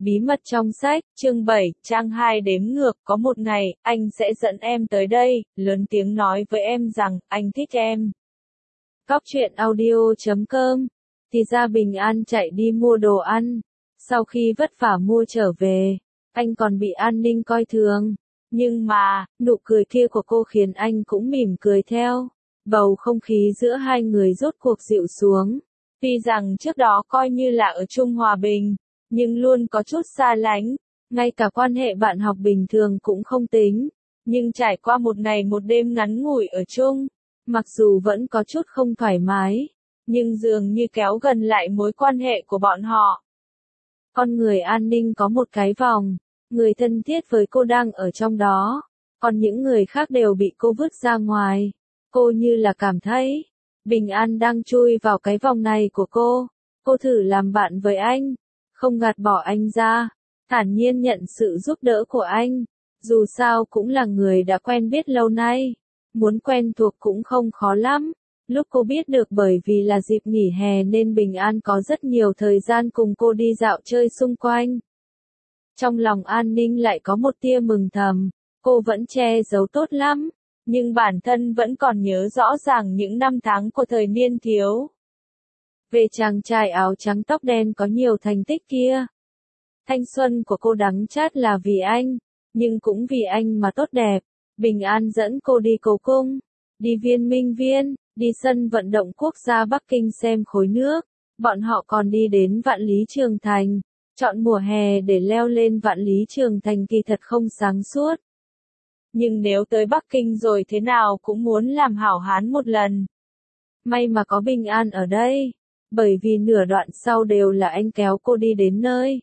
Bí mật trong sách, chương 7, trang 2 đếm ngược, có một ngày, anh sẽ dẫn em tới đây, lớn tiếng nói với em rằng, anh thích em. Cóc truyện audio.com. Thì ra Bình An chạy đi mua đồ ăn. Sau khi vất vả mua trở về, anh còn bị an ninh coi thường. Nhưng mà, nụ cười kia của cô khiến anh cũng mỉm cười theo. Bầu không khí giữa hai người rốt cuộc dịu xuống. Tuy rằng trước đó coi như là ở chung hòa bình, nhưng luôn có chút xa lánh, ngay cả quan hệ bạn học bình thường cũng không tính. Nhưng trải qua một ngày một đêm ngắn ngủi ở chung, mặc dù vẫn có chút không thoải mái, nhưng dường như kéo gần lại mối quan hệ của bọn họ. Con người an ninh có một cái vòng, người thân thiết với cô đang ở trong đó, còn những người khác đều bị cô vứt ra ngoài. Cô như là cảm thấy, Bình An đang chui vào cái vòng này của cô. Cô thử làm bạn với anh, không gạt bỏ anh ra, thản nhiên nhận sự giúp đỡ của anh. Dù sao cũng là người đã quen biết lâu nay, muốn quen thuộc cũng không khó lắm. Lúc cô biết được bởi vì là dịp nghỉ hè nên Bình An có rất nhiều thời gian cùng cô đi dạo chơi xung quanh. Trong lòng An Ninh lại có một tia mừng thầm, cô vẫn che giấu tốt lắm, nhưng bản thân vẫn còn nhớ rõ ràng những năm tháng của thời niên thiếu. Về chàng trai áo trắng tóc đen có nhiều thành tích kia. Thanh xuân của cô đắng chát là vì anh, nhưng cũng vì anh mà tốt đẹp. Bình An dẫn cô đi cầu cung, đi viên minh viên, đi sân vận động quốc gia Bắc Kinh xem khối nước. Bọn họ còn đi đến Vạn Lý Trường Thành. Chọn mùa hè để leo lên Vạn Lý Trường Thành kỳ thật không sáng suốt. Nhưng nếu tới Bắc Kinh rồi thế nào cũng muốn làm hảo hán một lần. May mà có Bình An ở đây, bởi vì nửa đoạn sau đều là anh kéo cô đi đến nơi.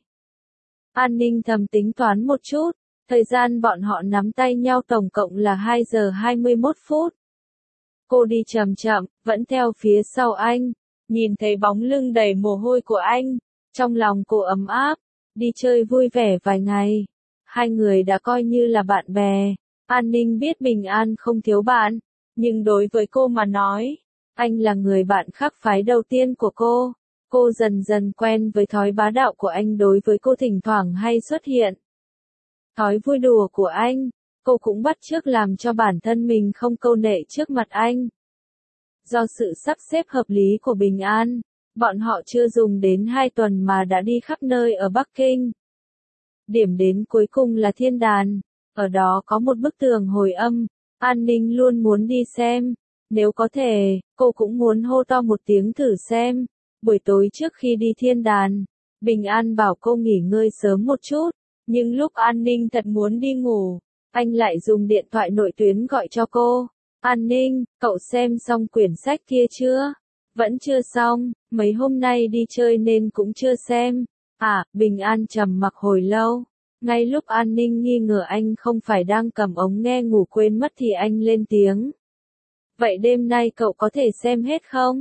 An Ninh thầm tính toán một chút, thời gian bọn họ nắm tay nhau tổng cộng là 2 giờ 21 phút. Cô đi chậm chậm, vẫn theo phía sau anh, nhìn thấy bóng lưng đầy mồ hôi của anh, trong lòng cô ấm áp, đi chơi vui vẻ vài ngày. Hai người đã coi như là bạn bè. An Ninh biết Bình An không thiếu bạn, nhưng đối với cô mà nói, anh là người bạn khác phái đầu tiên của cô. Cô dần dần quen với thói bá đạo của anh đối với cô thỉnh thoảng hay xuất hiện. Thói vui đùa của anh, cô cũng bắt chước làm cho bản thân mình không câu nệ trước mặt anh. Do sự sắp xếp hợp lý của Bình An, bọn họ chưa dùng đến 2 tuần mà đã đi khắp nơi ở Bắc Kinh. Điểm đến cuối cùng là Thiên Đàn, ở đó có một bức tường hồi âm, An Ninh luôn muốn đi xem. Nếu có thể, cô cũng muốn hô to một tiếng thử xem. Buổi tối trước khi đi Thiên Đàn, Bình An bảo cô nghỉ ngơi sớm một chút, nhưng lúc An Ninh thật muốn đi ngủ, anh lại dùng điện thoại nội tuyến gọi cho cô. An Ninh, cậu xem xong quyển sách kia chưa? Vẫn chưa xong, mấy hôm nay đi chơi nên cũng chưa xem. À, Bình An trầm mặc hồi lâu. Ngay lúc An Ninh nghi ngờ anh không phải đang cầm ống nghe ngủ quên mất thì anh lên tiếng. Vậy đêm nay cậu có thể xem hết không?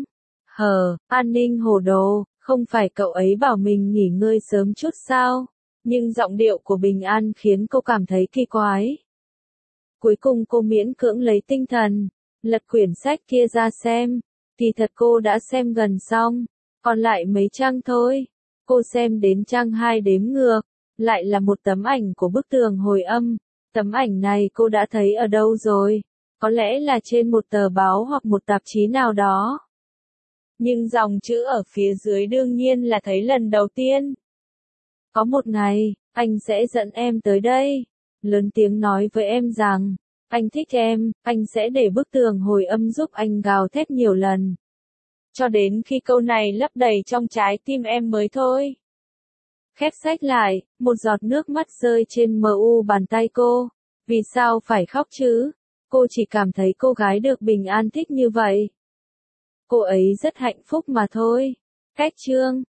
An Ninh hồ đồ, không phải cậu ấy bảo mình nghỉ ngơi sớm chút sao? Nhưng giọng điệu của Bình An khiến cô cảm thấy kỳ quái. Cuối cùng cô miễn cưỡng lấy tinh thần, lật quyển sách kia ra xem. Kỳ thật cô đã xem gần xong, còn lại mấy trang thôi. Cô xem đến trang 2 đếm ngược, lại là một tấm ảnh của bức tường hồi âm. Tấm ảnh này cô đã thấy ở đâu rồi? Có lẽ là trên một tờ báo hoặc một tạp chí nào đó. Nhưng dòng chữ ở phía dưới đương nhiên là thấy lần đầu tiên. Có một ngày, anh sẽ dẫn em tới đây, lớn tiếng nói với em rằng, anh thích em, anh sẽ để bức tường hồi âm giúp anh gào thét nhiều lần. Cho đến khi câu này lấp đầy trong trái tim em mới thôi. Khép sách lại, một giọt nước mắt rơi trên bàn tay cô. Vì sao phải khóc chứ? Cô chỉ cảm thấy cô gái được Bình An thích như vậy. Cô ấy rất hạnh phúc mà thôi. Cách chương